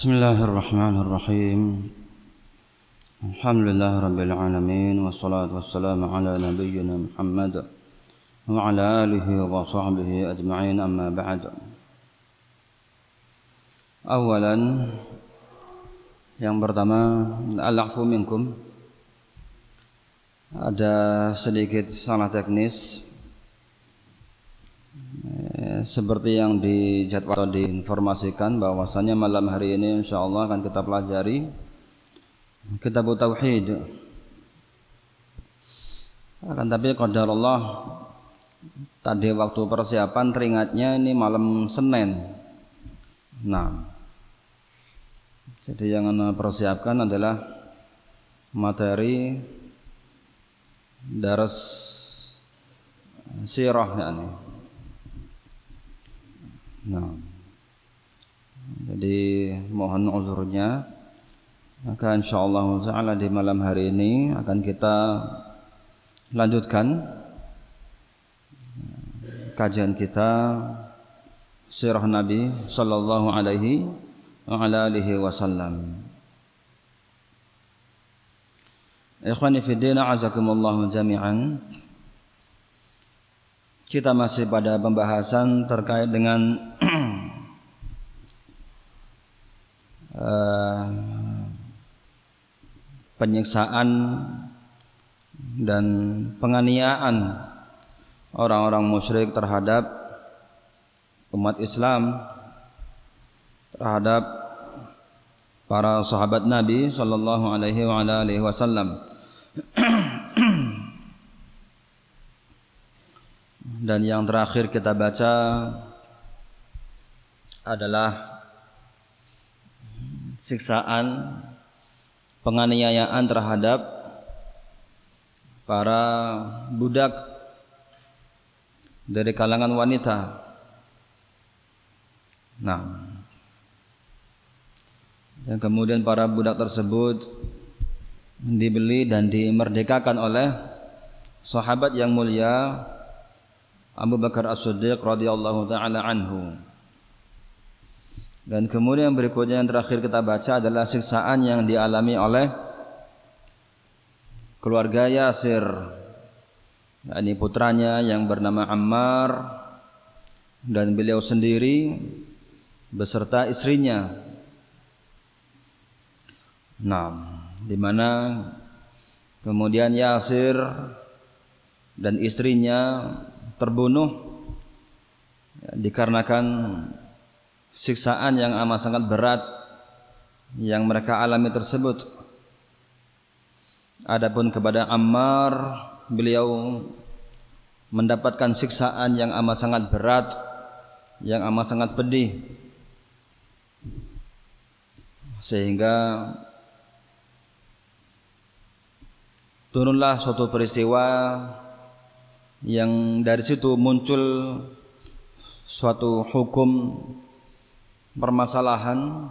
Bismillahirrahmanirrahim. Alhamdulillahirabbil alamin wassalatu wassalamu ala nabiyyina Muhammad wa ala alihi wa sahbihi ajma'in, amma ba'd. Awalan, yang pertama, al-'afwu minkum. Ada sedikit salah teknis seperti yang dijadwal atau diinformasikan bahwasanya malam hari ini insyaallah akan kita pelajari Kitab Tauhid. Akan tapi qadarullah tadi waktu persiapan teringatnya ini malam Senin. Nah, jadi yang anda persiapkan adalah materi daras sirah yakni. Nah, jadi mohon uzurnya. Maka insyaallah ta'ala di malam hari ini akan kita lanjutkan kajian kita sirah Nabi sallallahu alaihi wa ala alihi wasallam. Ikhwani fi din, a'azakumullah jami'an. Kita masih pada pembahasan terkait dengan penyiksaan dan penganiayaan orang-orang musyrik terhadap umat Islam, terhadap para sahabat Nabi sallallahu alaihi wa ala alihi wasallam. Dan yang terakhir kita baca adalah siksaan penganiayaan terhadap para budak dari kalangan wanita. Nah, dan kemudian para budak tersebut dibeli dan dimerdekakan oleh sahabat yang mulia Abu Bakar As-Siddiq radhiyallahu ta'ala anhu. Dan kemudian berikutnya yang terakhir kita baca adalah siksaan yang dialami oleh keluarga Yasir, yakni putranya yang bernama Ammar dan beliau sendiri beserta istrinya. Nah, di mana kemudian Yasir dan istrinya terbunuh dikarenakan siksaan yang amat sangat berat yang mereka alami tersebut. Adapun kepada Ammar, beliau mendapatkan siksaan yang amat sangat berat, yang amat sangat pedih, sehingga turunlah suatu peristiwa yang dari situ muncul suatu hukum permasalahan,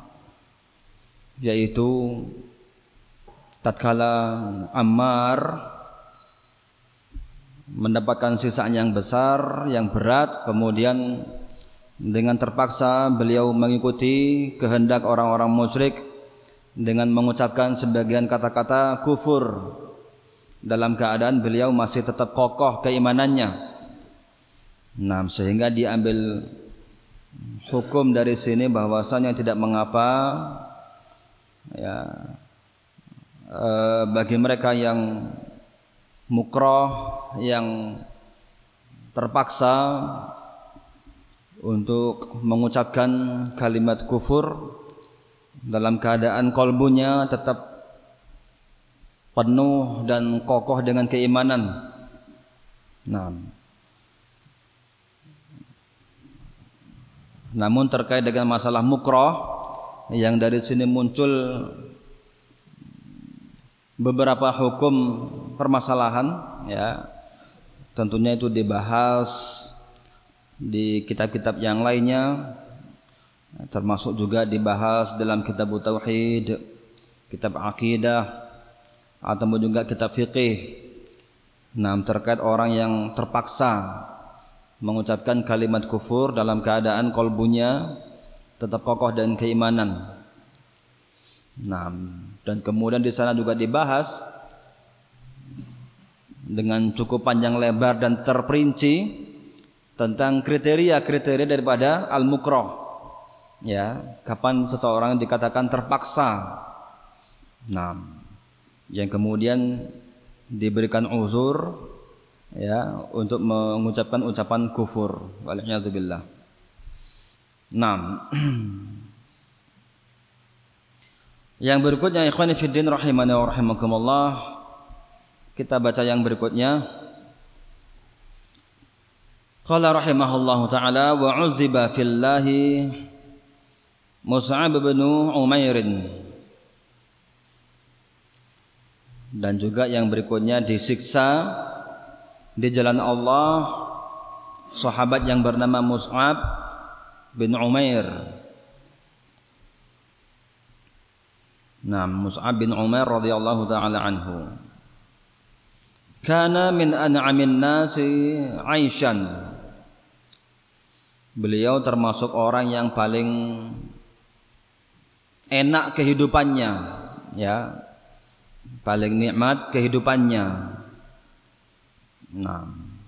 yaitu tatkala Ammar mendapatkan siksaan yang besar, yang berat, kemudian dengan terpaksa beliau mengikuti kehendak orang-orang musyrik dengan mengucapkan sebagian kata-kata kufur dalam keadaan beliau masih tetap kokoh keimanannya. Nah, sehingga diambil hukum dari sini bahwasanya tidak mengapa ya, bagi mereka yang mukroh, yang terpaksa untuk mengucapkan kalimat kufur dalam keadaan kolbunya tetap penuh dan kokoh dengan keimanan. Nah, namun terkait dengan masalah mukroh yang dari sini muncul beberapa hukum permasalahan, ya, tentunya itu dibahas di kitab-kitab yang lainnya, termasuk juga dibahas dalam kitab Tauhid, kitab Aqidah, atau juga kitab Fiqih. Nah, terkait orang yang terpaksa mengucapkan kalimat kufur dalam keadaan kolbunya tetap kokoh dan keimanan. Nah, dan kemudian di sana juga dibahas dengan cukup panjang lebar dan terperinci tentang kriteria-kriteria daripada al-mukrah. Ya, kapan seseorang dikatakan terpaksa. Nah, yang kemudian diberikan uzur ya untuk mengucapkan ucapan kufur. Waliyadzubillah. Nah, yang berikutnya ikhwani fiddin rahimani wa rahimakumullah, kita baca yang berikutnya. Qala rahimahullahu taala wa uziba fillahi Mus'ab bin Umair. Dan juga yang berikutnya disiksa di jalan Allah sahabat yang bernama Mus'ab bin Umair. Nah, Mus'ab bin Umair radhiyallahu taala anhu. Kana min an'amin nasi 'aishan. Beliau termasuk orang yang paling enak kehidupannya, ya. Paling nikmat kehidupannya. Nah,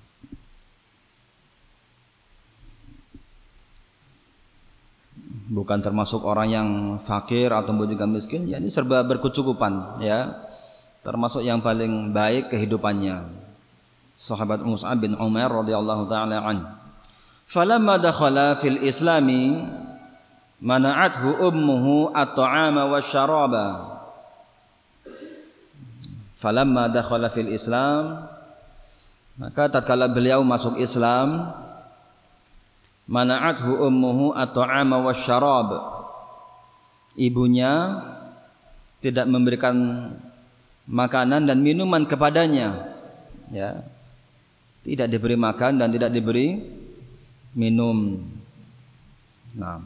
bukan termasuk orang yang fakir ataupun juga miskin, ya, ini serba berkecukupan, ya. Termasuk yang paling baik kehidupannya. Sahabat Mus'ab bin Umair radhiyallahu taala anhu. Falamma dakhala fil islami mana'athu ummuhu at-ta'ama wasyaraba. Falamma dakhala fil Islam, maka tatkala beliau masuk Islam, mana'athu ummuhu at-ta'ama wasyarab. Ibunya tidak memberikan makanan dan minuman kepadanya, ya. Tidak diberi makan dan tidak diberi minum. Nah,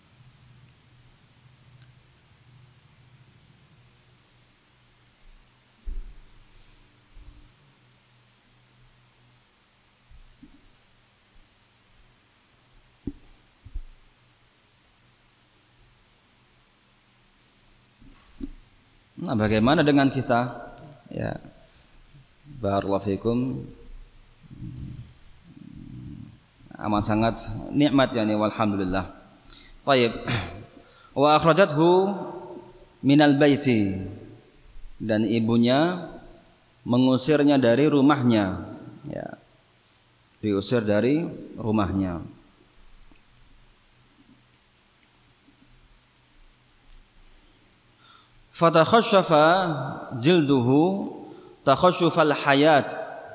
bagaimana dengan kita? Ya, barakallahu fikum. Amat sangat nikmat yani walhamdulillah. Baik. Wa akhrajathu minal baiti. Dan ibunya mengusirnya dari rumahnya, ya. Diusir dari rumahnya. Fatakhashafa jilduhu takhasyufal hayat.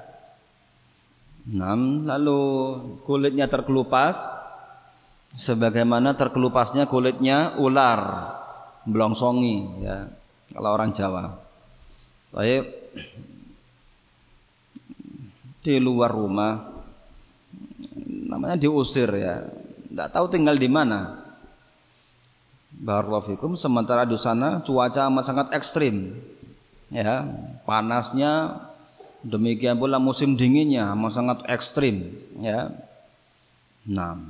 Lalu kulitnya terkelupas sebagaimana terkelupasnya kulitnya ular, blongsongi, ya, kalau orang Jawa. Baik, di luar rumah, namanya diusir, ya, tidak tahu tinggal di mana. Barakallahu fikum. Sementara di sana cuaca amat sangat ekstrim, ya, panasnya, demikian pula musim dinginnya amat sangat ekstrim, ya. Nah,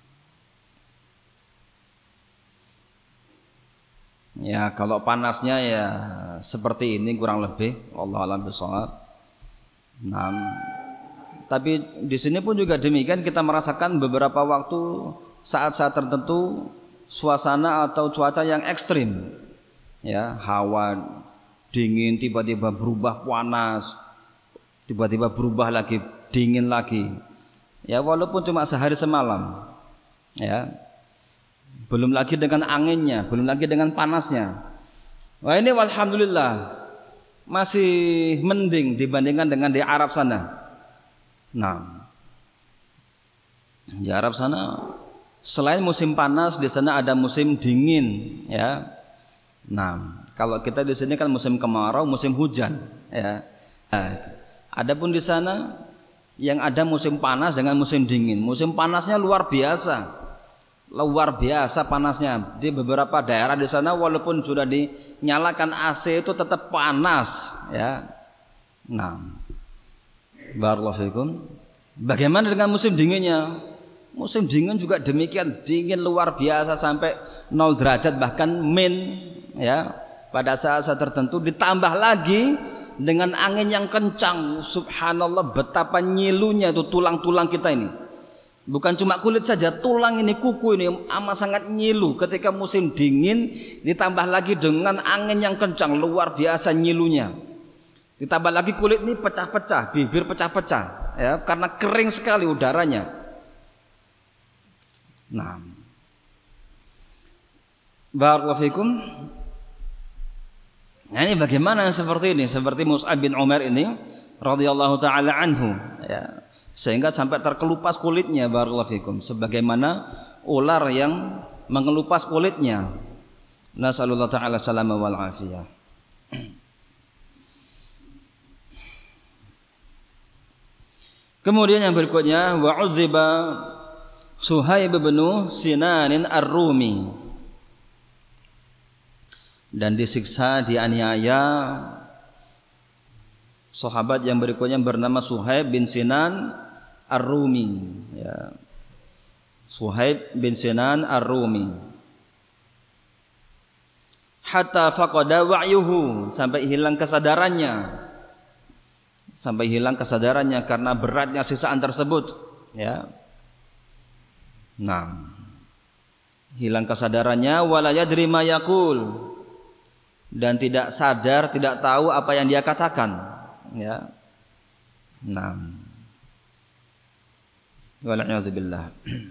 ya, kalau panasnya ya seperti ini kurang lebih, wallahu a'lam bishawab. Nah, tapi di sini pun juga demikian, kita merasakan beberapa waktu saat-saat tertentu suasana atau cuaca yang ekstrim, ya, hawa dingin tiba-tiba berubah panas, tiba-tiba berubah lagi dingin lagi, ya, walaupun cuma sehari semalam, ya. Belum lagi dengan anginnya, belum lagi dengan panasnya. Wah, ini walhamdulillah masih mending dibandingkan dengan di Arab sana. Nah, di Arab sana selain musim panas, di sana ada musim dingin, ya. Nah, kalau kita di sini kan musim kemarau, musim hujan, ya. Nah, adapun di sana yang ada musim panas dengan musim dingin. Musim panasnya luar biasa panasnya. Di beberapa daerah di sana walaupun sudah dinyalakan AC itu tetap panas, ya. Nah, barakallahu fikum. Bagaimana dengan musim dinginnya? Musim dingin juga demikian, dingin luar biasa sampai 0 derajat bahkan min, ya. pada saat-saat tertentu, ditambah lagi dengan angin yang kencang. Subhanallah, betapa nyilunya itu tulang-tulang kita ini. Bukan cuma kulit saja, tulang ini, kuku ini amat sangat nyilu ketika musim dingin, ditambah lagi dengan angin yang kencang, luar biasa nyilunya. Ditambah lagi kulit ini pecah-pecah, bibir pecah-pecah, ya, karena kering sekali udaranya. Nah, barakallahu fikum. Nah, ini bagaimana seperti ini, seperti Mus'ab bin Umair ini radhiyallahu taala anhu, ya, sehingga sampai terkelupas kulitnya, barakallahu fikum, sebagaimana ular yang mengelupas kulitnya. Nasallallahu taala salama wal afiyah. Kemudian yang berikutnya, wa uziba Suhaib bin Sinan ar-Rumi, dan disiksa, dianiaya sahabat yang berikutnya bernama Suhaib bin Sinan ar-Rumi, ya. Suhaib bin Sinan ar-Rumi, hatta faqada wa'yuhu, sampai hilang kesadarannya karena beratnya siksaan tersebut, ya. Nah, hilang kesadarannya, wala yadri ma yaqul, dan tidak sadar, tidak tahu apa yang dia katakan, ya. Nah, wala'iyadzubillah.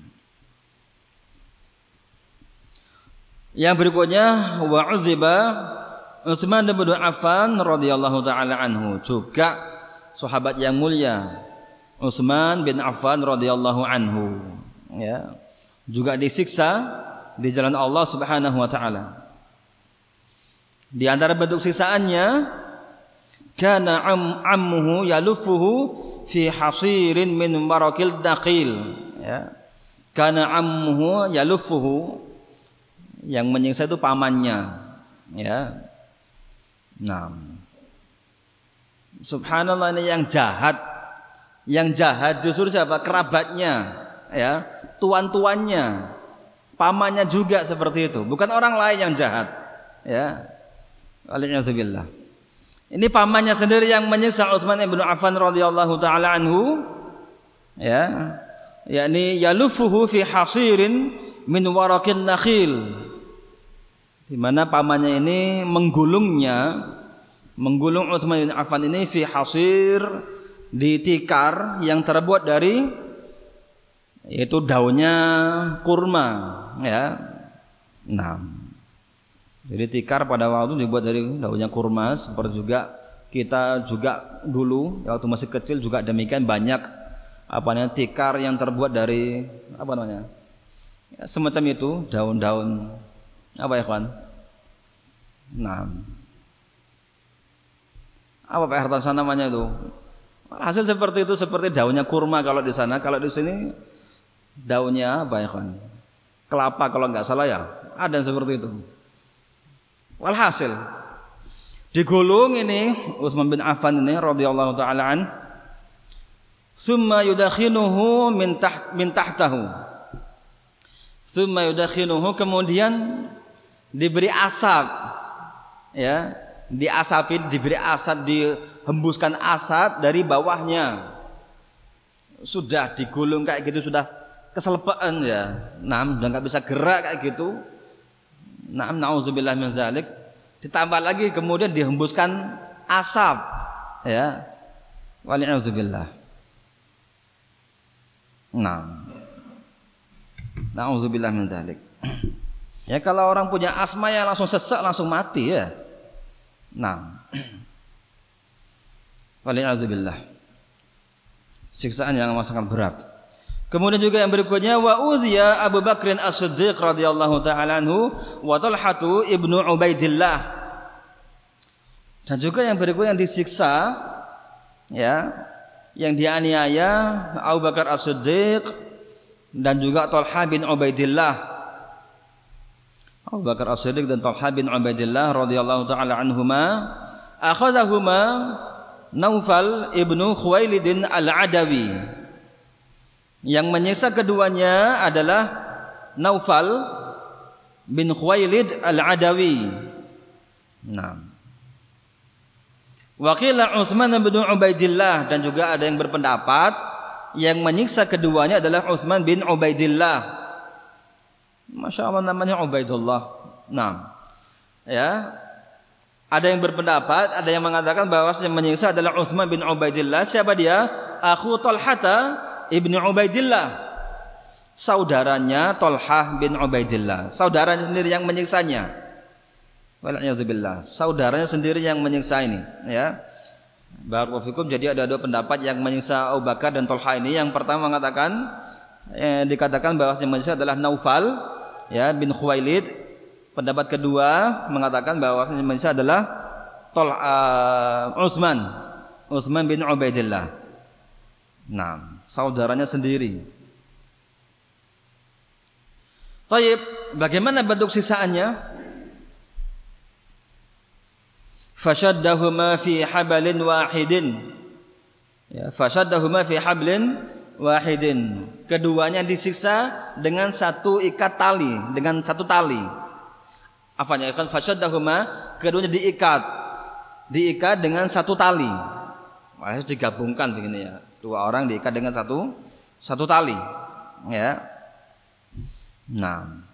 Yang berikutnya, wa uziba Utsman bin Affan radhiyallahu taala anhu, juga sahabat yang mulia Utsman bin Affan radhiyallahu anhu, ya, juga disiksa di jalan Allah Subhanahu wa taala. Di antara bentuk siksaannya, kana ammuhu yalufuhu fi hasirin min warakil daqil, ya. Kana ammuhu yalufuhu, yang menyiksa itu pamannya, ya. Nah, subhanallah, ini yang jahat. Yang jahat justru siapa? Kerabatnya, ya, tuan-tuannya, pamannya juga seperti itu, bukan orang lain yang jahat, ya. Alhamdulillah. Ini pamannya sendiri yang menyiksa Utsman bin Affan radhiyallahu taala anhu, ya, yakni yalufuhu fi hasirin min warakin nakhil, di mana pamannya ini menggulung Utsman bin Affan ini fi hasir, di tikar yang terbuat dari, yaitu daunnya kurma, ya. Nah, jadi tikar pada waktu dibuat dari daunnya kurma, seperti juga kita juga dulu waktu masih kecil juga demikian, banyak tikar yang terbuat dari ya, semacam itu, daun-daun ya kawan. Nah, Pak Hartansa namanya itu? Hasil seperti itu, seperti daunnya kurma kalau di sana. Kalau di sini daunnya ya kawan? Kelapa kalau nggak salah, ya. Ada yang seperti itu. Walhasil digulung ini Utsman bin Affan ini radhiyallahu taala an, summa yudakhinuhu min tahtahu, summa yudakhinuhu, kemudian diberi asap, ya, diberi asap, dihembuskan asap dari bawahnya. Sudah digulung kayak gitu, sudah keselepaan, ya. Nah, udah nggak bisa gerak kayak gitu. Na'udzubillah min dzalik. Ditambah lagi kemudian dihembuskan asap, ya. Wal'iyadzubillah. Na'udzubillah min dzalik. Ya, kalau orang punya asma ya langsung sesak, langsung mati, ya. Wal'iyadzubillah. Siksaan yang sangat berat. Kemudian juga yang berikutnya, wa uziya Abu Bakrin As-Siddiq radhiyallahu taala anhu wa Talhatu ibnu Ubaidillah. Dan juga yang berikutnya yang disiksa, ya, yang dianiaya Abu Bakar As-Siddiq dan juga Talha bin Ubaidillah. Abu Bakar As-Siddiq dan Talha bin Ubaidillah radhiyallahu taala anhuma, akhadahuma Naufal ibnu Khuwailid al-Adawi. Yang menyiksa keduanya adalah Naufal bin Khuwailid al-Adawi. Nah. Wa qila Utsman bin Ubaidillah, dan juga ada yang berpendapat yang menyiksa keduanya adalah Utsman bin Ubaidillah. Masya Allah namanya Ubaidullah. Nah, ya, ada yang berpendapat, ada yang mengatakan bahwa yang menyiksa adalah Utsman bin Ubaidillah. Siapa dia? Akhu Talhata ibni Ubaidillah, saudaranya Talhah bin Ubaidillah. Saudaranya sendiri yang menyiksanya. Wal'iyadzubillah, saudaranya sendiri yang menyiksa ini, ya. Barakallahu fikum. Jadi ada dua pendapat yang menyiksa Abu Bakar dan Talhah ini. Yang pertama mengatakan, dikatakan bahwa yang menyiksa adalah Naufal, ya, bin Khuwailid. Pendapat kedua mengatakan bahwa yang menyiksa adalah Utsman bin Ubaidillah. Nah, saudaranya sendiri. Taib, bagaimana bentuk sisaannya? Fashaddahuma fi hablin wahidin. Ya, fashaddahuma fi hablin wahidin. Keduanya disiksa dengan satu ikat tali, dengan satu tali. Apanya? Kan fashaddahuma, keduanya diikat dengan satu tali. Harus digabungkan begini ya. Dua orang diikat dengan satu tali. Ya. Nah,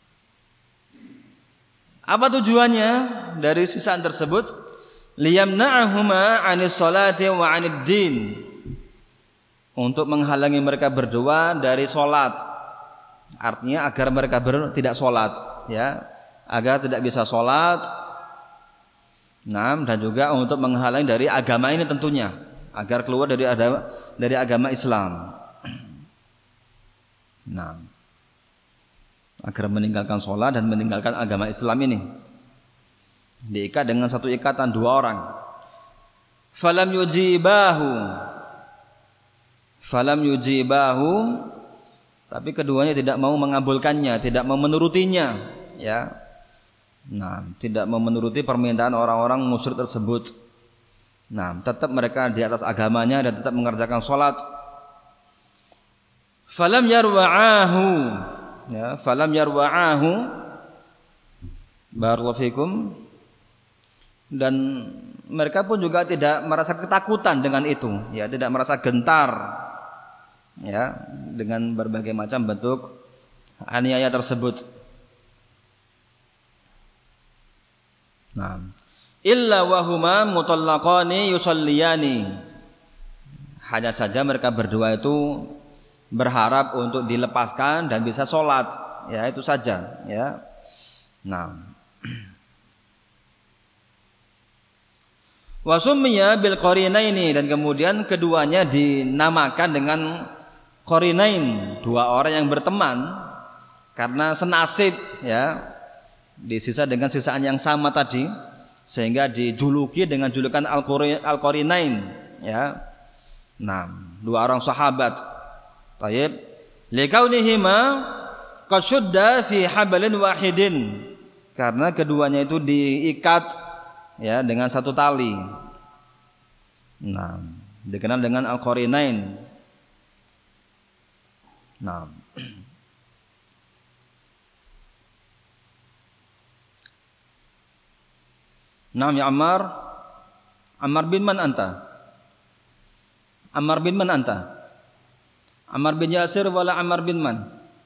apa tujuannya dari sisaan tersebut? Liyamna'ahuma 'anis salati wa 'anid din. Untuk menghalangi mereka berdua dari salat. Artinya agar mereka tidak salat, ya. Agar tidak bisa salat. Nah, dan juga untuk menghalangi dari agama ini tentunya, agar keluar dari agama Islam. Nah, agar meninggalkan sholat dan meninggalkan agama Islam ini. Diikat dengan satu ikatan dua orang. Falam yujibahu, tapi keduanya tidak mau mengabulkannya, tidak mau menurutinya, ya. Nah, tidak mau menuruti permintaan orang-orang musyrik tersebut. Nah, tetap mereka di atas agamanya dan tetap mengerjakan sholat. Falam yarwa'ahu, ya, falam yarwa'ahu, barakallahu fikum. Dan mereka pun juga tidak merasa ketakutan dengan itu, ya, tidak merasa gentar, ya, dengan berbagai macam bentuk aniaya tersebut. Nah, illa wahuma mutallaqani yusalliyani. Hanya saja mereka berdua itu berharap untuk dilepaskan dan bisa sholat, ya, itu saja, ya. Nah, wasummiya bil qarinaini, dan kemudian keduanya dinamakan dengan qarinain, dua orang yang berteman karena senasib, ya, disisa dengan sisaan yang sama tadi, sehingga dijuluki dengan julukan al-qarinain, ya. Nah, dua orang sahabat. Taib, likaunihima qasyudda fi hablin wahidin, karena keduanya itu diikat, ya, dengan satu tali. Nah, dikenal dengan al-qarinain. Nah, Naam ya Ammar bin man anta? Ammar bin man anta? Ammar bin Yasir wala Ammar bin man?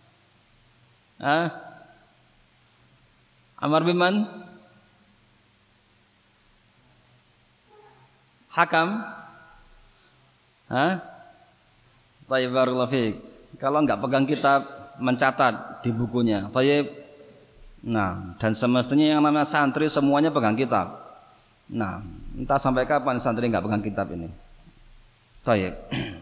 Ammar bin man? Hakam? Tayyib, barakallahu fiik. Kalau enggak pegang kitab, mencatat di bukunya. Tayyib. Nah, dan semestinya yang namanya santri semuanya pegang kitab. Nah, entah sampai kapan santri enggak pegang kitab ini. Tayyib.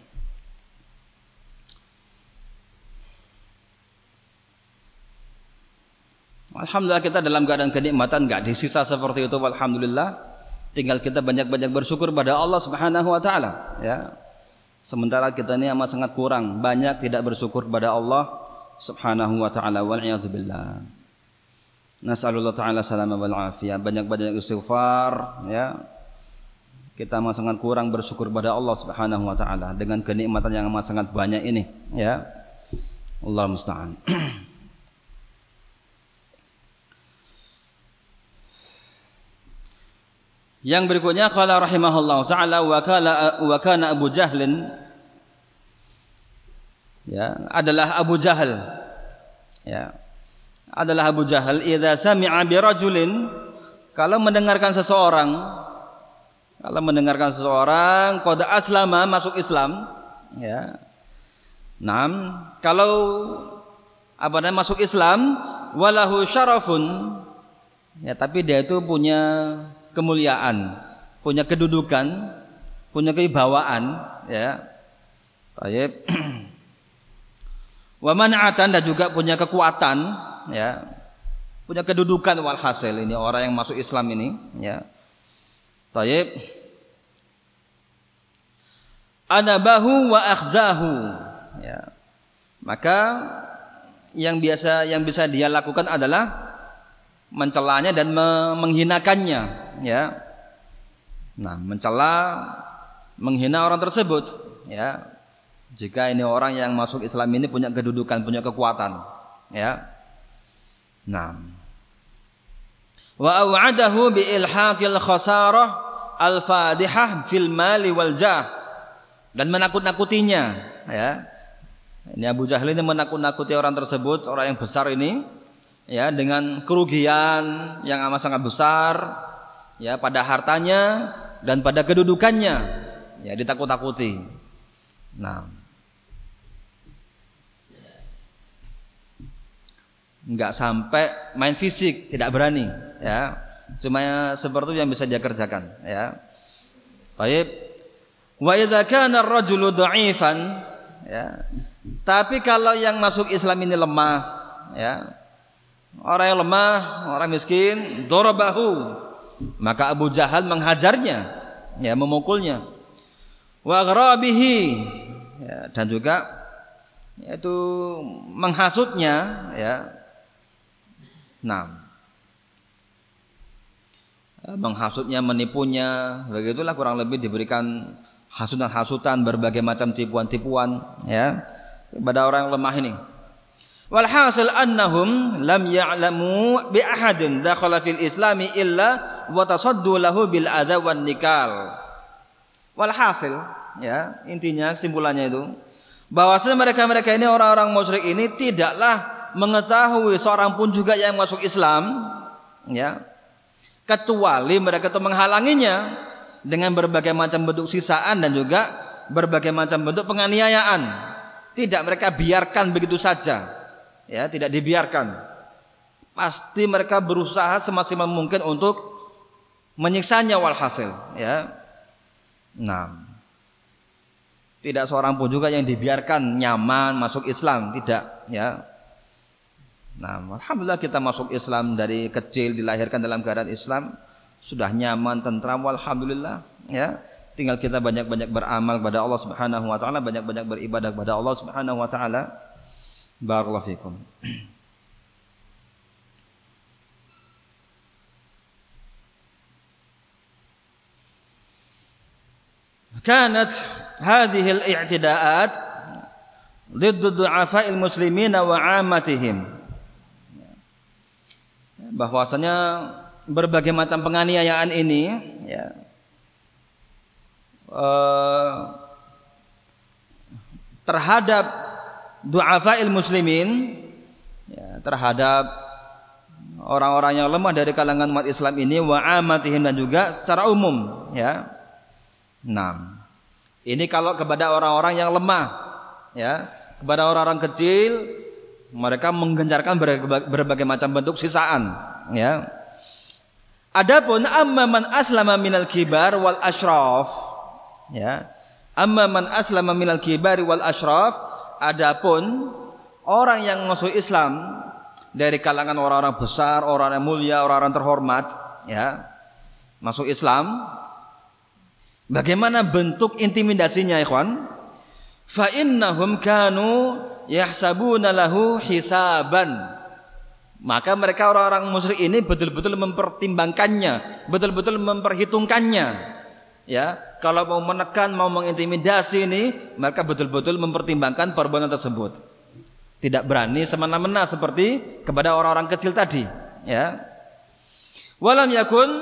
Alhamdulillah kita dalam keadaan kenikmatan, enggak disisa seperti itu, alhamdulillah. Tinggal kita banyak-banyak bersyukur pada Allah Subhanahu wa taala, ya. Sementara kita ini amat sangat kurang, banyak tidak bersyukur kepada Allah Subhanahu wa taala, wal a'udzubillah. Nas'alullah taala salama wal afiyah, banyak-banyak istighfar, ya. Kita amat sangat kurang bersyukur kepada Allah Subhanahu wa taala dengan kenikmatan yang amat sangat banyak ini, ya. Allah musta'an. Yang berikutnya qala rahimahullahu taala wa kana Abu Jahlin, ya, adalah Abu Jahal, ya, adalah Abu Jahal idza sami'a bi rajulin, kalau mendengarkan seseorang qad aslama, masuk Islam, ya. Naam, kalau masuk Islam, walahu syarafun, ya, tapi dia itu punya kemuliaan, punya kedudukan, punya kewibawaan, ya. Baik. Wa man'atan, dan juga punya kekuatan, ya. Punya kedudukan, walhasil ini orang yang masuk Islam ini, ya. Baik. Anabahu wa akhzahu, ya. Maka yang bisa dia lakukan adalah mencelanya dan menghinakannya, ya. Nah, mencela, menghina orang tersebut, ya. Jika ini orang yang masuk Islam ini punya kedudukan, punya kekuatan, ya. Nah, wa au'adahu bi ilhaqil khasarah al-fadihah fil mali wal jah, dan menakut-nakutinya, ya. Ini Abu Jahal ini menakut-nakuti orang tersebut, orang yang besar ini, ya, dengan kerugian yang amat sangat besar, ya, pada hartanya dan pada kedudukannya, ya, ditakut-takuti. Nah, enggak sampai main fisik, tidak berani, ya, cuma seperti yang bisa dia kerjakan, ya. Baik. Wa idza kana ar-rajulu dha'ifan, ya, tapi kalau yang masuk Islam ini lemah, ya, orang yang lemah, orang miskin, darabahu, maka Abu Jahal menghajarnya, ya, memukulnya. Wa gharabihi, ya, dan juga yaitu menghasutnya, ya. Nah, menghasutnya, menipunya, begitulah kurang lebih, diberikan hasutan-hasutan, berbagai macam tipuan-tipuan, ya, kepada orang yang lemah ini. Walhasil annahum lam ya'lamu bi ahadin dakhala fil islami illa wa tasaddu lahu bil adza wan nikal. Walhasil, ya, intinya kesimpulannya itu bahwasanya mereka ini, orang-orang musyrik ini, tidaklah mengetahui seorang pun juga yang masuk Islam, ya, kecuali mereka itu menghalanginya dengan berbagai macam bentuk siksaan dan juga berbagai macam bentuk penganiayaan. Tidak mereka biarkan begitu saja, ya, tidak dibiarkan. Pasti mereka berusaha semaksimal mungkin untuk menyiksanya, walhasil, ya. Nah, tidak seorang pun juga yang dibiarkan nyaman masuk Islam, tidak, ya. Nah, alhamdulillah kita masuk Islam dari kecil, dilahirkan dalam keadaan Islam, sudah nyaman, tentram, alhamdulillah, ya. Tinggal kita banyak-banyak beramal kepada Allah Subhanahu wa taala, banyak-banyak beribadah kepada Allah Subhanahu wa taala. Barakallahu fikum. Kanat hadhihi al-i'tida'at ضد du'afa'il muslimin wa 'ammatihim. Bahwasanya berbagai macam penganiayaan ini, ya, terhadap du'afa'il muslimin, ya, terhadap orang-orang yang lemah dari kalangan umat Islam ini, wa 'ammatihim, dan juga secara umum, ya. Nah, ini kalau kepada orang-orang yang lemah, ya, kepada orang-orang kecil, mereka menggencarkan berbagai macam bentuk siksaan, ya. Adapun amma man aslama minal kibar wal asyraf, ya, amma man aslama minal kibar wal asyraf, adapun orang yang masuk Islam dari kalangan orang-orang besar, orang yang mulia, orang-orang terhormat, ya, masuk Islam, bagaimana bentuk intimidasinya, ikhwan? Fa innahum kanu yahsabuna lahu hisaban. Maka mereka, orang-orang musyrik ini, betul-betul mempertimbangkannya, betul-betul memperhitungkannya, ya. Kalau mau menekan, mau mengintimidasi ini, mereka betul-betul mempertimbangkan perbuatan tersebut. Tidak berani semena-mena seperti kepada orang-orang kecil tadi, ya. Walam yakun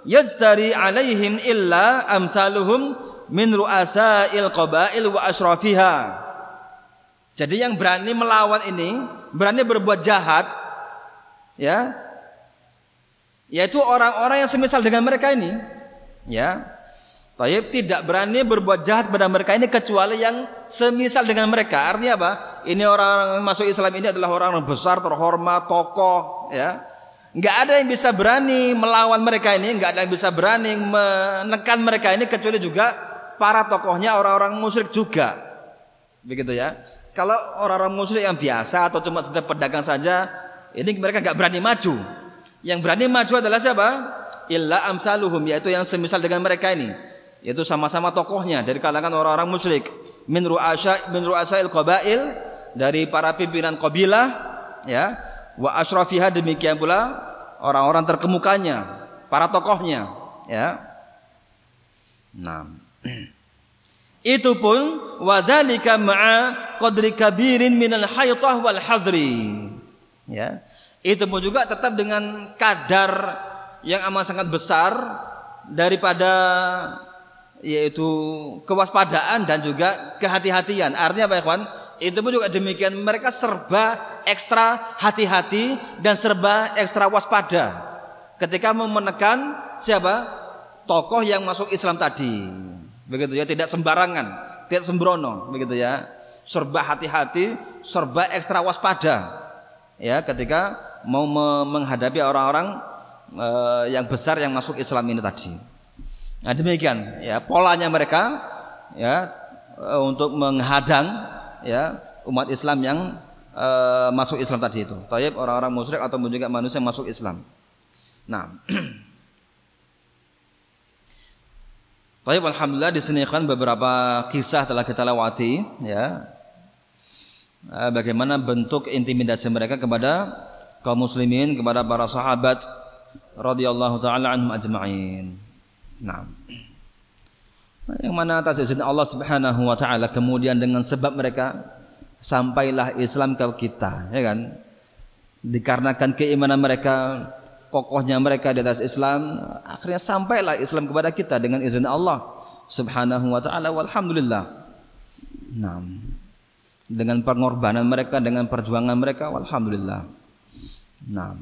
yajtari alaihim illa amsaluhum min ru'asa'il qabail wa asyrafiha. Jadi yang berani melawan ini, berani berbuat jahat, ya, yaitu orang-orang yang semisal dengan mereka ini, ya. Taib tidak berani berbuat jahat pada mereka ini kecuali yang semisal dengan mereka. Artinya apa? Ini orang masuk Islam ini adalah orang besar, terhormat, tokoh, ya. Enggak ada yang bisa berani melawan mereka ini, enggak ada yang bisa berani menekan mereka ini kecuali juga para tokohnya orang-orang musyrik juga. Begitu ya. Kalau orang-orang musyrik yang biasa atau cuma sekedar pedagang saja, ini mereka enggak berani maju. Yang berani maju adalah siapa? Illa amsaluhum, yaitu yang semisal dengan mereka ini. Yaitu sama-sama tokohnya dari kalangan orang-orang musyrik, min ru'asail qabail, dari para pimpinan kabilah, ya, wa asyrafiha, demikian pula orang-orang terkemukanya, para tokohnya, ya. Nah, itu pun wadzalika ma'a qadri kabirin minal haytah wal hazri, ya. Itu pun juga tetap dengan kadar yang amat sangat besar daripada yaitu kewaspadaan dan juga kehati-hatian. Artinya apa ya kawan? Itu pun juga demikian, mereka serba ekstra hati-hati dan serba ekstra waspada ketika mau menekan siapa? Tokoh yang masuk Islam tadi. Begitu ya, tidak sembarangan, tidak sembrono, begitu ya. Serba hati-hati, serba ekstra waspada. Ya, ketika mau menghadapi orang-orang yang besar yang masuk Islam ini tadi. Nah, demikian ya polanya mereka, ya, untuk menghadang, ya, umat Islam yang masuk Islam tadi itu. Taib orang-orang musyrik atau juga manusia yang masuk Islam. Nah, taib alhamdulillah di sini kan beberapa kisah telah kita lewati, ya. Bagaimana bentuk intimidasi mereka kepada kaum muslimin, kepada para sahabat radhiyallahu taala anhum ajma'in. Nah, yang mana atas izin Allah Subhanahu wa taala kemudian dengan sebab mereka sampailah Islam ke kita, ya kan? Dikarenakan keimanan mereka, kokohnya mereka di atas Islam, akhirnya sampailah Islam kepada kita dengan izin Allah Subhanahu wa taala, walhamdulillah. Nah, dengan pengorbanan mereka, dengan perjuangan mereka, walhamdulillah. Nah,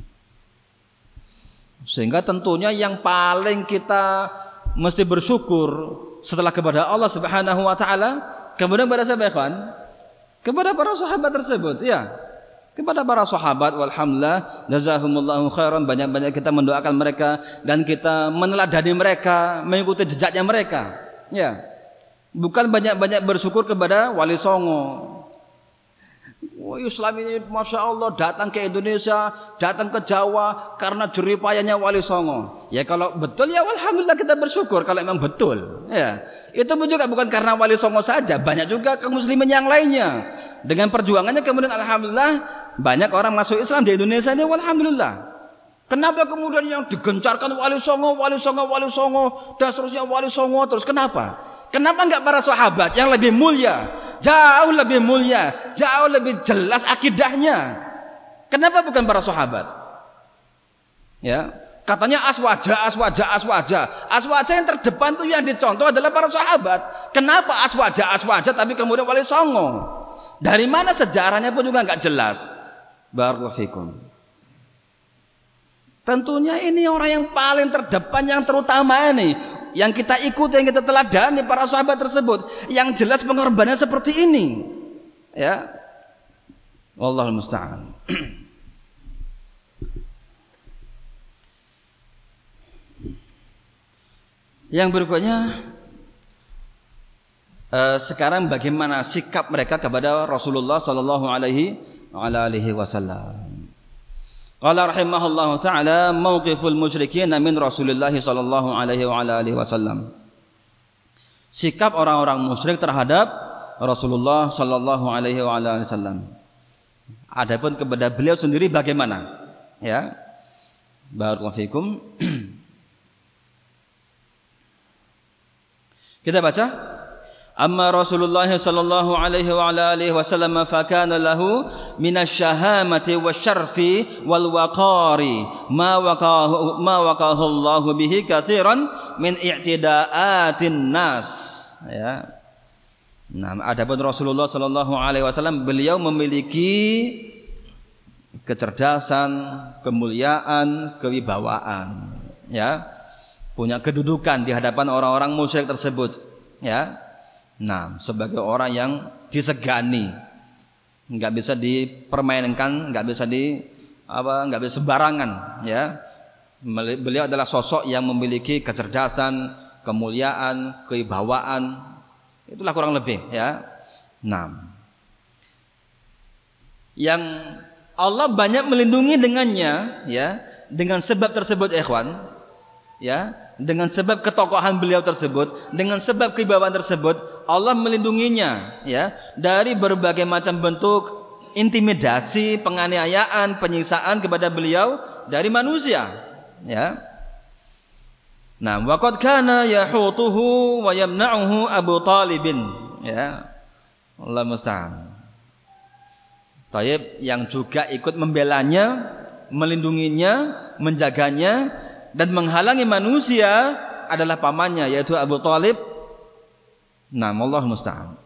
sehingga tentunya yang paling kita mesti bersyukur setelah kepada Allah Subhanahu wa taala, kemudian kepada siapa, ikhwan? Kepada para sahabat tersebut, ya. Kepada para sahabat, walhamdulillah, jazahumullahu khairan, banyak-banyak kita mendoakan mereka dan kita meneladani mereka, mengikuti jejaknya mereka, ya. Bukan banyak-banyak bersyukur kepada Wali Songo. Oh, Islam ini Masya Allah datang ke Indonesia, datang ke Jawa karena jeripayanya Wali Songo. Ya kalau betul ya alhamdulillah kita bersyukur kalau memang betul. Ya, itu pun juga bukan karena Wali Songo saja, banyak juga kaum muslimin yang lainnya. Dengan perjuangannya kemudian alhamdulillah banyak orang masuk Islam di Indonesia ini, alhamdulillah. Kenapa kemudian yang digencarkan Wali Songo, Wali Songo, Wali Songo, dan seterusnya Wali Songo terus? Kenapa? Kenapa enggak para sahabat yang lebih mulia, jauh lebih mulia, jauh lebih jelas akidahnya? Kenapa bukan para sahabat? Ya, katanya aswaja, aswaja, aswaja. Aswaja yang terdepan tuh yang dicontoh adalah para sahabat. Kenapa aswaja, aswaja tapi kemudian Wali Songo? Dari mana sejarahnya pun juga enggak jelas. Barakallahu fikum. Tentunya ini orang yang paling terdepan, yang terutama ini, yang kita ikuti, yang kita teladani para sahabat tersebut, yang jelas pengorbanannya seperti ini, ya. Wallahul musta'an. Yang berikutnya, sekarang bagaimana sikap mereka kepada Rasulullah sallallahu alaihi wasallam. Qala rahimahullahu ta'ala mauqiful musyrikin min Rasulillah sallallahu alaihi wasallam. Sikap orang-orang musyrik terhadap Rasulullah sallallahu alaihi wasallam. Adapun kepada beliau sendiri bagaimana? Ya. Barakallahu fikum. Kita baca Amma Rasulullah sallallahu alaihi wa ala alihi wasallam fa kana lahu minasy-syahamati wasyarfi wal waqari ma waqahu Allah bihi katsiran min i'tidaatin nas, ya. Nah, adapun Rasulullah sallallahu alaihi wasallam, beliau memiliki kecerdasan, kemuliaan, kewibawaan, ya. Punya kedudukan di hadapan orang-orang musyrik tersebut, ya. Nah, sebagai orang yang disegani, nggak bisa dipermainkan, nggak bisa sembarangan, ya. Beliau adalah sosok yang memiliki kecerdasan, kemuliaan, kewibawaan, itulah kurang lebih, ya. Nah, yang Allah banyak melindungi dengannya, ya, dengan sebab tersebut, ikhwan, ya, dengan sebab ketokohan beliau tersebut, dengan sebab kewibawaan tersebut, Allah melindunginya, ya, dari berbagai macam bentuk intimidasi, penganiayaan, penyiksaan kepada beliau dari manusia, ya. Nah, waqad kana yahutuhu wa yamna'uhu Abu Talibin, ya. Allah musta'an. Taib, yang juga ikut membelanya, melindunginya, menjaganya dan menghalangi manusia adalah pamannya, yaitu Abu Talib. Nah, Allah musta'an.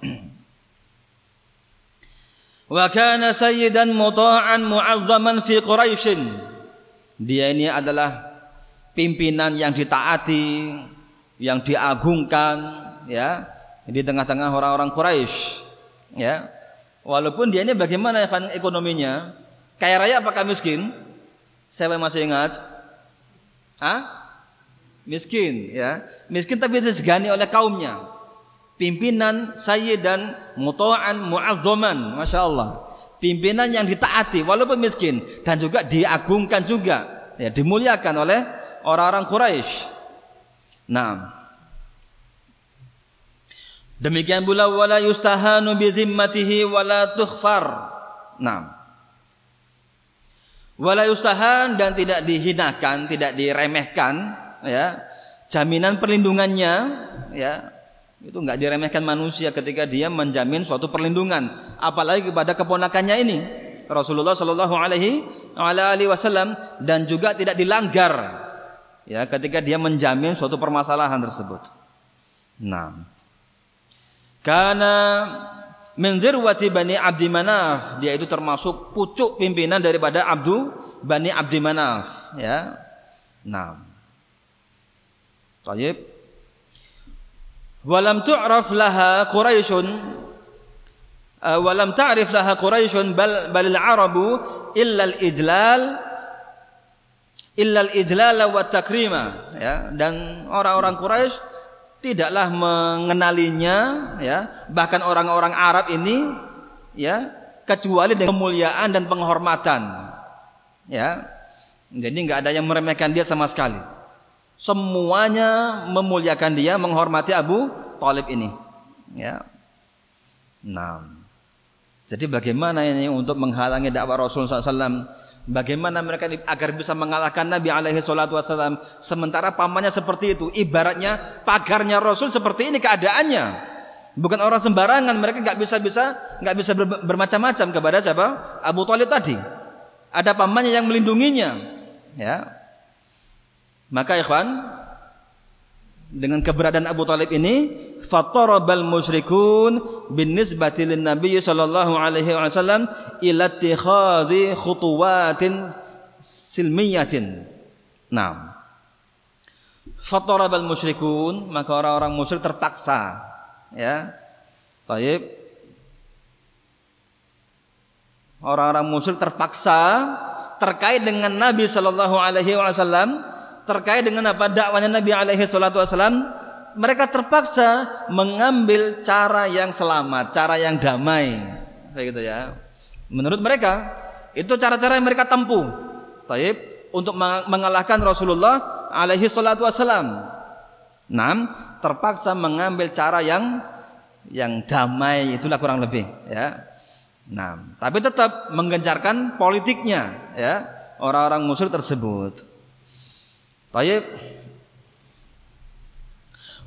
Wa kana sayyidan muta'an mu'azzaman fi Quraisy. Dia ini adalah pimpinan yang ditaati, yang diagungkan, ya, di tengah-tengah orang-orang Quraisy, ya. Walaupun dia ini bagaimana ekonominya? Kaya raya apakah miskin? Siapa yang masih ingat? Miskin, ya. Miskin tapi disegani oleh kaumnya. Pimpinan sayyidan muta'an mu'azzaman, Masya Allah. Pimpinan yang ditaati walaupun miskin, dan juga diagungkan juga, ya, dimuliakan oleh orang-orang Quraisy. Nah, demikian pula wala yustahanu bi zimmatihi wala tukhfar. Nah, wala yustahan, dan tidak dihinakan, tidak diremehkan, ya. Jaminan perlindungannya, ya, itu enggak diremehkan manusia ketika dia menjamin suatu perlindungan, apalagi kepada keponakannya ini Rasulullah sallallahu alaihi wasallam, dan juga tidak dilanggar, ya, ketika dia menjamin suatu permasalahan tersebut. Nah, karena min dzirwati Bani Abdi Manaf, dia itu termasuk pucuk pimpinan daripada Bani Abdi Manaf, ya. Nah, Tayyib. Walam tu'raf laha Quraisyun, walam ta'rif laha Quraisyun balil Arabu illa al-ijlal wa takrima, ya. Dan orang-orang Quraisy tidaklah mengenalinya, ya, bahkan orang-orang Arab ini, ya, kecuali dengan kemuliaan dan penghormatan, ya. Jadi enggak ada yang meremehkan dia sama sekali. Semuanya memuliakan dia, menghormati Abu Talib ini, ya. Nah, jadi bagaimana ini untuk menghalangi dakwah Rasulullah SAW? Bagaimana mereka agar bisa mengalahkan Nabi alaihi salatu wasallam, sementara pamannya seperti itu? Ibaratnya pagarnya Rasul seperti ini keadaannya. Bukan orang sembarangan, mereka enggak bisa bermacam-macam kepada siapa? Abu Talib tadi. Ada pamannya yang melindunginya, ya. Maka ikhwan, dengan keberadaan Abu Talib ini, fatarabal musyrikun bin nisbati lin Nabi sallallahu alaihi wasallam ila ittikhadhi khutuwatin silmiyatin. Nah, fatarabal musyrikun, maka orang-orang musyrik terpaksa, ya. Baik. Orang-orang musyrik terpaksa terkait dengan Nabi sallallahu alaihi wasallam, terkait dengan apa dakwahnya Nabi alaihi salatu wasallam, mereka terpaksa mengambil cara yang selamat, cara yang damai, begitu, ya. Menurut mereka itu cara-cara yang mereka tempuh, taib, untuk mengalahkan Rasulullah alaihi salatu wasallam. Terpaksa mengambil cara yang damai, itulah kurang lebih, ya. Tapi tetap menggencarkan politiknya, ya, orang-orang musyrik tersebut. Baik.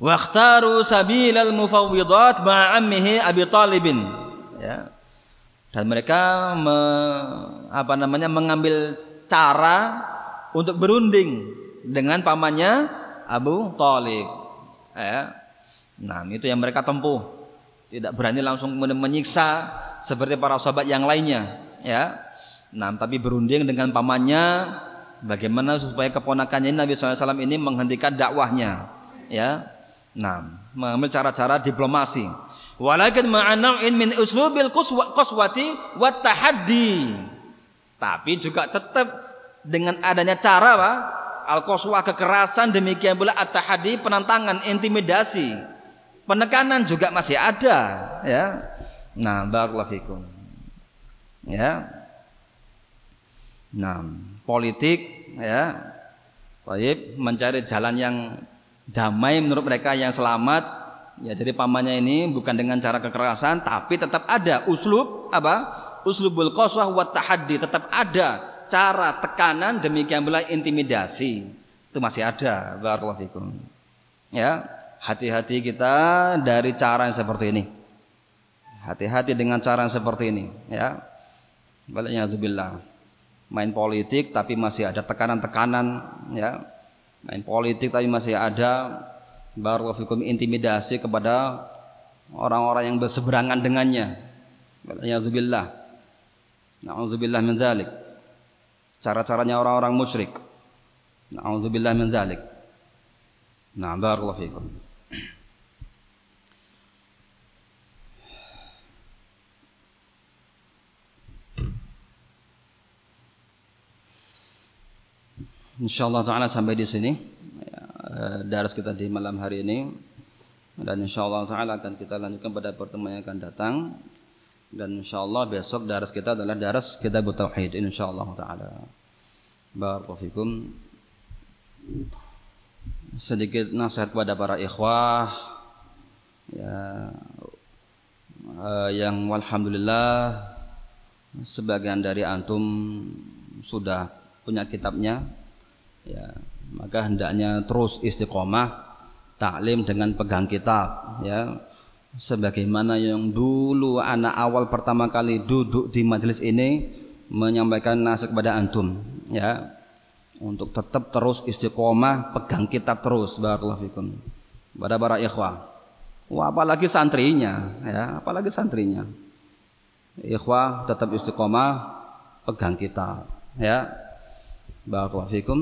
Wa ikhtaru sabilal mufawwidat ma'a ammihi Abi Thalib. Ya. Dan mereka mengambil cara untuk berunding dengan pamannya Abu Thalib. Ya. Nah, itu yang mereka tempuh. Tidak berani langsung menyiksa seperti para sahabat yang lainnya, ya. Nah, tapi berunding dengan pamannya bagaimana supaya keponakannya Nabi SAW ini menghentikan dakwahnya, ya. Nah, mengambil cara-cara diplomasi. Walakin ma'ana'in min uslubil qaswati wat tahaddi. Tapi juga tetap dengan adanya cara apa? Al-qaswah, kekerasan, demikian pula at-tahaddi, penentangan, intimidasi. Penekanan juga masih ada, ya. Nah, barakallahu fikum. Ya. Nah, politik, ya. Baik, mencari jalan yang damai menurut mereka, yang selamat. Ya, jadi pamannya ini bukan dengan cara kekerasan, tapi tetap ada uslub apa? Uslubul qaswah wat tahaddi, tetap ada cara tekanan, demikian pula intimidasi. Itu masih ada. Barakallahu fikum. Ya, hati-hati kita dari cara yang seperti ini. Hati-hati dengan cara yang seperti ini, ya. Waliyadzubillah. Main politik tapi masih ada tekanan-tekanan, ya. Main politik tapi masih ada barakallahu fikum intimidasi kepada orang-orang yang berseberangan dengannya. Waliyadzubillah. Na'udzubillah min dzalik. Cara-caranya orang-orang musyrik. Na'udzubillah min dzalik. Nah, barakallahu fikum. Insyaallah taala sampai di sini daras kita di malam hari ini, dan insyaallah taala akan kita lanjutkan pada pertemuan yang akan datang, dan insyaallah besok daras kita adalah daras kitab tauhid insyaallah taala. Barakallahu fikum. Sedikit nasihat kepada para ikhwah, ya, yang walhamdulillah sebagian dari antum sudah punya kitabnya. Ya, maka hendaknya terus istiqomah taklim dengan pegang kitab, ya. Sebagaimana yang dulu anak awal pertama kali duduk di majelis ini menyampaikan nasihat kepada antum, ya, untuk tetap terus istiqomah pegang kitab terus. Barakallahu fikum. Kepada para ikhwah. Wah, apalagi santrinya, ya, apalagi santrinya. Ikhwah tetap istiqomah pegang kitab, ya. Barakallahu fikum.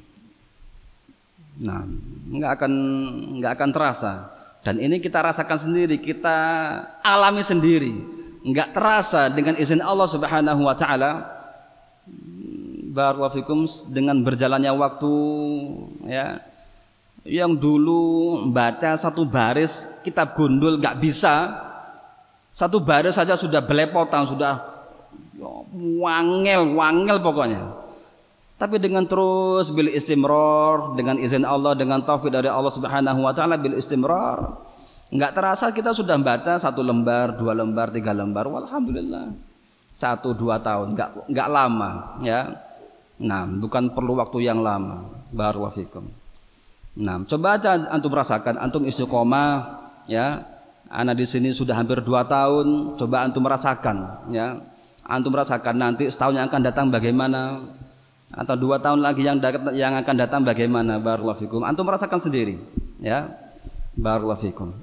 Nah, enggak akan terasa, dan ini kita rasakan sendiri, kita alami sendiri, enggak terasa dengan izin Allah Subhanahu wa taala. Barakallahu fikum, dengan berjalannya waktu, ya. Yang dulu baca satu baris kitab gundul enggak bisa. Satu baris saja sudah belepotan, sudah wangel pokoknya. Tapi dengan terus bil istimrar, dengan izin Allah, dengan taufik dari Allah Subhanahu wa taala, bil istimrar, enggak terasa kita sudah baca 1 lembar, 2 lembar, 3 lembar. Walhamdulillah. 1-2 tahun, enggak lama, ya. Nah, bukan perlu waktu yang lama. Barakallahu fikum. Nah, coba aja antum rasakan, antum istiqomah, ya. Ana di sini sudah hampir 2 tahun, coba antum merasakan, ya. Antum rasakan nanti setahun yang akan datang bagaimana, atau 2 tahun lagi yang akan datang bagaimana. Barakallahu fikum. Antum merasakan sendiri, ya. Barakallahu fikum.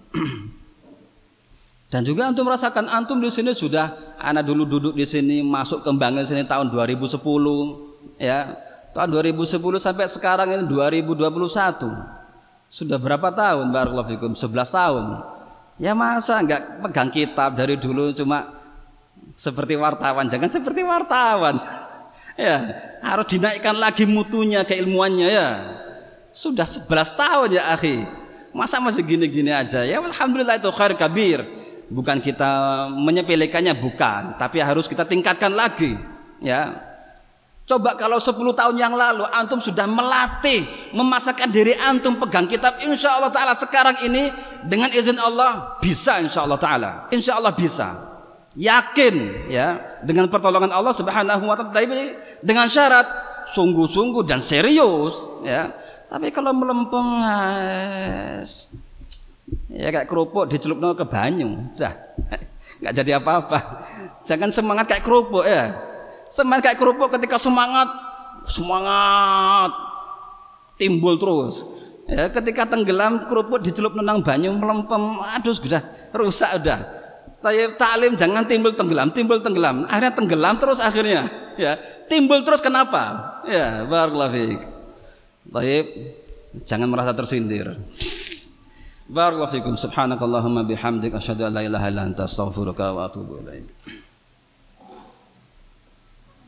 Dan juga antum merasakan, antum di sini sudah, ana dulu duduk di sini masuk kembangin sini tahun 2010, ya. Tahun 2010 sampai sekarang ini 2021. Sudah berapa tahun? Barakallahu fikum. 11 tahun. Ya, masa enggak pegang kitab dari dulu cuma seperti wartawan? Jangan seperti wartawan. Ya, harus dinaikkan lagi mutunya, keilmuannya, ya. Sudah 11 tahun ya akhi. Masa masih gini-gini aja? Ya, alhamdulillah, itu khair kabir. Bukan kita menyepelekannya, bukan, tapi harus kita tingkatkan lagi, ya. Coba kalau 10 tahun yang lalu antum sudah melatih, memasakkan diri antum pegang kitab, insyaallah taala sekarang ini dengan izin Allah bisa, insyaallah taala. Insyaallah bisa. Yakin, ya, dengan pertolongan Allah Subhanahu wa taala, tapi dengan syarat sungguh-sungguh dan serius, ya. Tapi kalau melempeng, Ya kayak kerupuk dicelupno ke banyu, udah nggak jadi apa-apa. Jangan semangat kayak kerupuk ya. Semangat kayak kerupuk ketika semangat timbul terus. Ya, ketika tenggelam kerupuk dicelupno nang banyu melempem, aduh sudah rusak udah. Taklim jangan timbul tenggelam. Akhirnya tenggelam terus akhirnya. Ya, timbul terus kenapa? Ya, barakallahu fiik. Baik, jangan merasa tersindir. Barakallahu fikum. Subhanakallahumma bihamdik asyhadu an la ilaha illa anta astaghfiruka wa atubu ilaik.